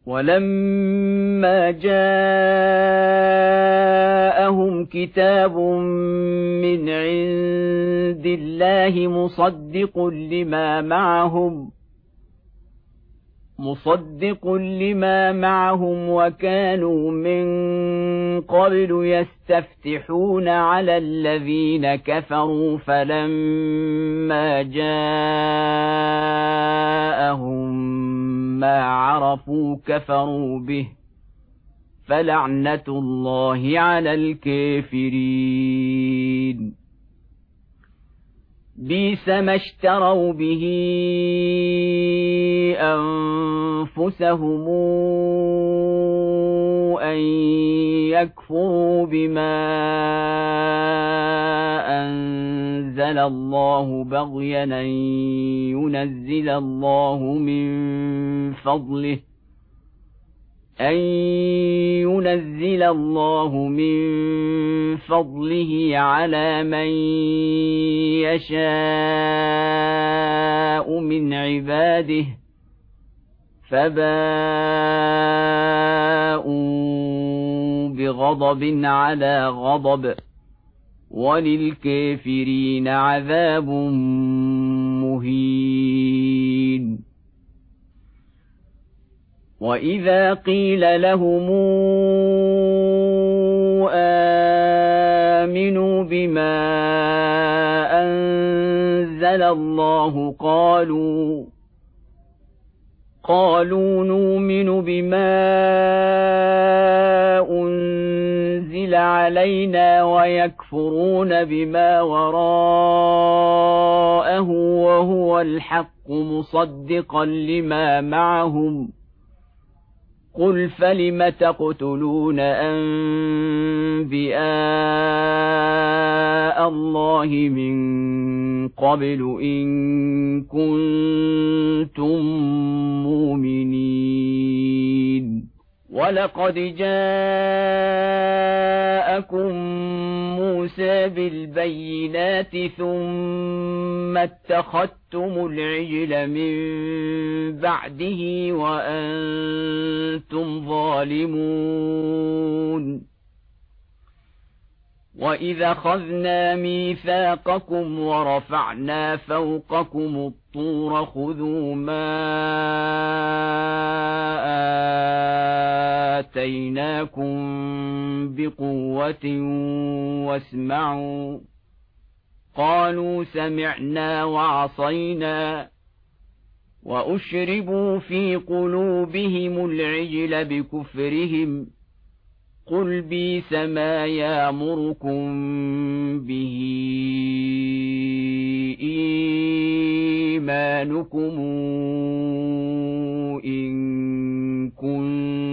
ولما جاءهم كتاب من عند الله مصدق لما معهم وكانوا من قبل يستفتحون على الذين كفروا فلما جاءهم ما عرفوا كفروا به فلعنة الله على الكافرين بئس ما اشتروا به أنفسهم أن يكفروا بما أنزل الله بغيا أن ينزل الله من فضله على من يشاء من عباده فباءوا بغضب على غضب وللكافرين عذاب مهين وإذا قيل لهم آمنوا بما أنزل الله قالوا نؤمن بما أنزل علينا ويكفرون بما وراءه وهو الحق مصدقا لما معهم قل فلم تقتلون أنبياء الله من قبل إن كنتم مؤمنين ولقد جاءكم موسى بالبينات ثم اتخذتم العجل من بعده وأنتم ظالمون وإذا أخذنا ميثاقكم ورفعنا فوقكم الطور خذوا ما آتيناكم بقوة واسمعوا قالوا سمعنا وعصينا وأشربوا في قلوبهم العجل بكفرهم قل بئس ما يأمركم به إيمانكم إن كنتم